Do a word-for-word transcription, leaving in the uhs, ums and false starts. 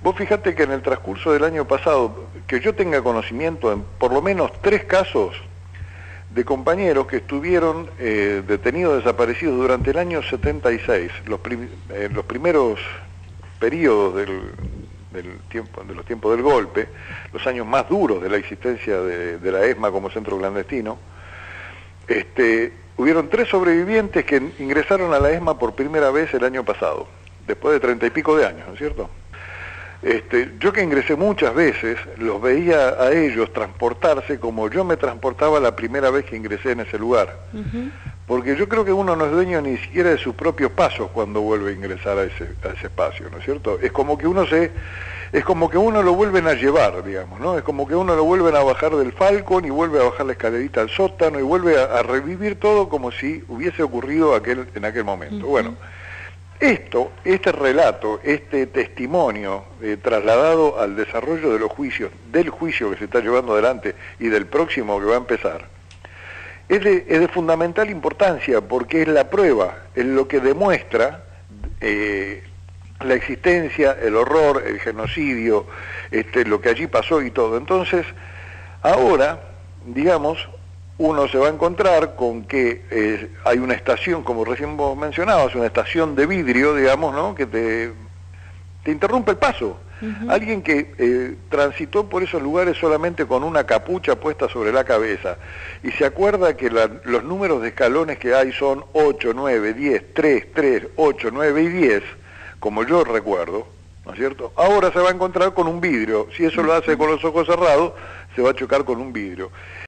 Vos fijate que en el transcurso del año pasado, que yo tenga conocimiento en por lo menos tres casos de compañeros que estuvieron eh, detenidos, desaparecidos durante el año setenta y seis, los, prim eh, los primeros periodos del, del tiempo, de los tiempos del golpe, los años más duros de la existencia de, de la ESMA como centro clandestino. Este, hubieron tres sobrevivientes que ingresaron a la ESMA por primera vez el año pasado, después de treinta y pico de años, ¿no es cierto? Este, yo que ingresé muchas veces, los veía a ellos transportarse como yo me transportaba la primera vez que ingresé en ese lugar. Uh-huh. Porque yo creo que uno no es dueño ni siquiera de sus propios pasos cuando vuelve a ingresar a ese, a ese espacio, ¿no es cierto? Es como que uno se, es como que uno lo vuelven a llevar, digamos, ¿no? Es como que uno lo vuelven a bajar del Falcon y vuelve a bajar la escalerita al sótano y vuelve a, a revivir todo como si hubiese ocurrido aquel, en aquel momento. Uh-huh. Bueno. Esto, este relato, este testimonio eh, trasladado al desarrollo de los juicios, del juicio que se está llevando adelante y del próximo que va a empezar, es de, es de fundamental importancia porque es la prueba, es lo que demuestra eh, la existencia, el horror, el genocidio, este, lo que allí pasó y todo. Entonces, ahora, digamos, uno se va a encontrar con que eh, hay una estación, como recién vos mencionabas, una estación de vidrio, digamos, ¿no?, que te, te interrumpe el paso. Uh-huh. Alguien que eh, transitó por esos lugares solamente con una capucha puesta sobre la cabeza y se acuerda que la, los números de escalones que hay son ocho, nueve, diez, tres, tres, ocho, nueve y diez, como yo recuerdo, ¿no es cierto? Ahora se va a encontrar con un vidrio. Si eso lo hace con los ojos cerrados, se va a chocar con un vidrio.